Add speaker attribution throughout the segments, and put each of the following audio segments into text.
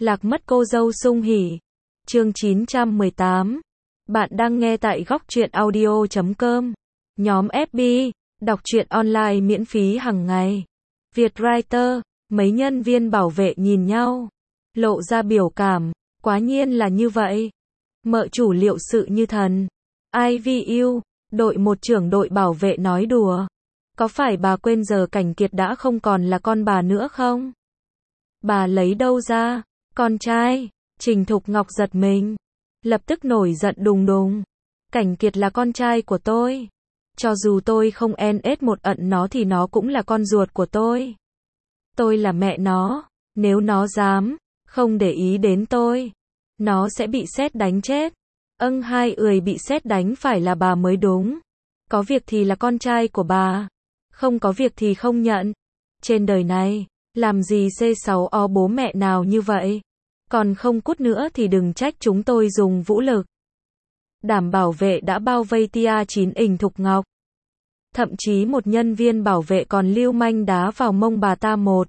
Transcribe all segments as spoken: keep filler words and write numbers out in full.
Speaker 1: Lạc mất cô dâu sung hỉ. Chương chín trăm mười tám. Bạn đang nghe tại góc truyện audio chấm com. Nhóm ép bê, đọc truyện online miễn phí hàng ngày. Vietwriter, mấy nhân viên bảo vệ nhìn nhau, lộ ra biểu cảm, quá nhiên là như vậy. Mợ chủ liệu sự như thần. I V U, đội một trưởng đội bảo vệ nói đùa. Có phải bà quên giờ Cảnh Kiệt đã không còn là con bà nữa không? Bà lấy đâu ra? Con trai? Trình Thục Ngọc giật mình, lập tức nổi giận đùng đùng. Cảnh Kiệt là con trai của tôi. Cho dù tôi không en ết một ận nó thì nó cũng là con ruột của tôi. Tôi là mẹ nó, nếu nó dám không để ý đến tôi, nó sẽ bị sét đánh chết. Âng, hai ười bị sét đánh phải là bà mới đúng. Có việc thì là con trai của bà, không có việc thì không nhận. Trên đời này, làm gì C sáu O bố mẹ nào như vậy. Còn không cút nữa thì đừng trách chúng tôi dùng vũ lực. Đảm bảo vệ đã bao vây tia chín ình Thục Ngọc. Thậm chí một nhân viên bảo vệ còn lưu manh đá vào mông bà ta một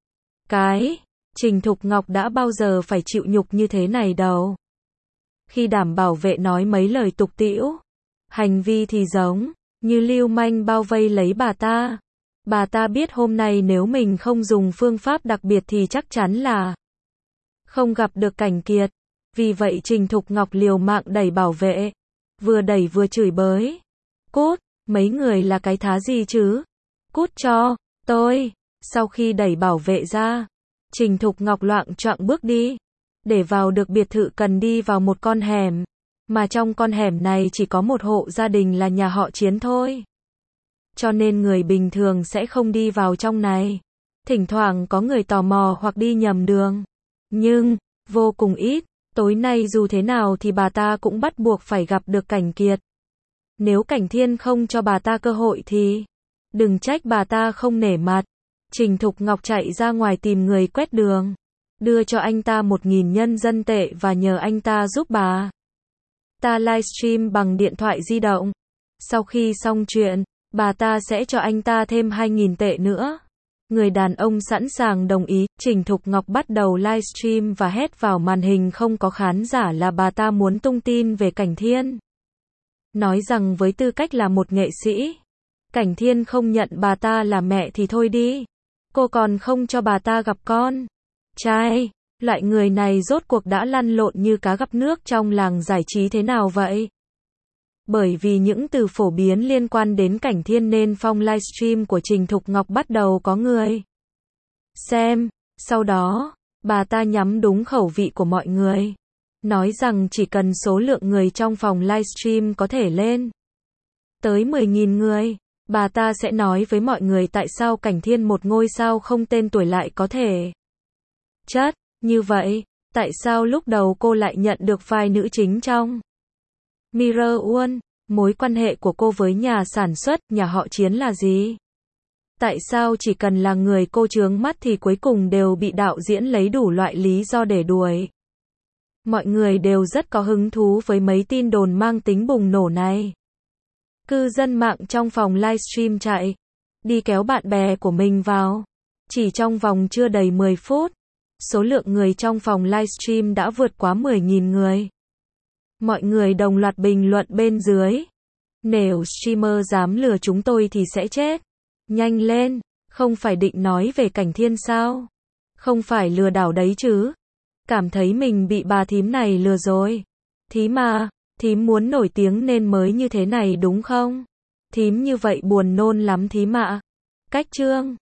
Speaker 1: cái. Trình Thục Ngọc đã bao giờ phải chịu nhục như thế này đâu. Khi đảm bảo vệ nói mấy lời tục tĩu, hành vi thì giống như lưu manh bao vây lấy bà ta. Bà ta biết hôm nay nếu mình không dùng phương pháp đặc biệt thì chắc chắn là không gặp được Cảnh Kiệt. Vì vậy Trình Thục Ngọc liều mạng đẩy bảo vệ, vừa đẩy vừa chửi bới. Cút, mấy người là cái thá gì chứ? Cút cho tôi. Sau khi đẩy bảo vệ ra, Trình Thục Ngọc loạng choạng bước đi. Để vào được biệt thự cần đi vào một con hẻm, mà trong con hẻm này chỉ có một hộ gia đình là nhà họ Chiến thôi. Cho nên người bình thường sẽ không đi vào trong này. Thỉnh thoảng có người tò mò hoặc đi nhầm đường, nhưng vô cùng ít. Tối nay dù thế nào thì bà ta cũng bắt buộc phải gặp được Cảnh Kiệt. Nếu Cảnh Thiên không cho bà ta cơ hội thì đừng trách bà ta không nể mặt. Trình Thục Ngọc chạy ra ngoài tìm người quét đường, đưa cho anh ta một nghìn nhân dân tệ và nhờ anh ta giúp bà ta livestream bằng điện thoại di động. Sau khi xong chuyện, bà ta sẽ cho anh ta thêm hai nghìn tệ nữa. Người đàn ông sẵn sàng đồng ý. Trình Thục Ngọc bắt đầu livestream và hét vào màn hình không có khán giả là bà ta muốn tung tin về Cảnh Thiên. Nói rằng với tư cách là một nghệ sĩ, Cảnh Thiên không nhận bà ta là mẹ thì thôi đi. Cô còn không cho bà ta gặp con trai. Loại người này rốt cuộc đã lăn lộn như cá gặp nước trong làng giải trí thế nào vậy? Bởi vì những từ phổ biến liên quan đến Cảnh Thiên nên phong livestream của Trình Thục Ngọc bắt đầu có người xem. Sau đó, bà ta nhắm đúng khẩu vị của mọi người, nói rằng chỉ cần số lượng người trong phòng livestream có thể lên tới mười nghìn người, bà ta sẽ nói với mọi người tại sao Cảnh Thiên, một ngôi sao không tên tuổi, lại có thể chất như vậy. Tại sao lúc đầu cô lại nhận được vai nữ chính trong Mirror World? Mối quan hệ của cô với nhà sản xuất, nhà họ Chiến là gì? Tại sao chỉ cần là người cô chướng mắt thì cuối cùng đều bị đạo diễn lấy đủ loại lý do để đuổi? Mọi người đều rất có hứng thú với mấy tin đồn mang tính bùng nổ này. Cư dân mạng trong phòng livestream chạy đi kéo bạn bè của mình vào. Chỉ trong vòng chưa đầy mười phút, số lượng người trong phòng livestream đã vượt quá mười nghìn người. Mọi người đồng loạt bình luận bên dưới. Nếu streamer dám lừa chúng tôi thì sẽ chết. Nhanh lên, không phải định nói về Cảnh Thiên sao? Không phải lừa đảo đấy chứ? Cảm thấy mình bị bà thím này lừa rồi. Thím à, thím muốn nổi tiếng nên mới như thế này đúng không? Thím như vậy buồn nôn lắm thím ạ. Cách chương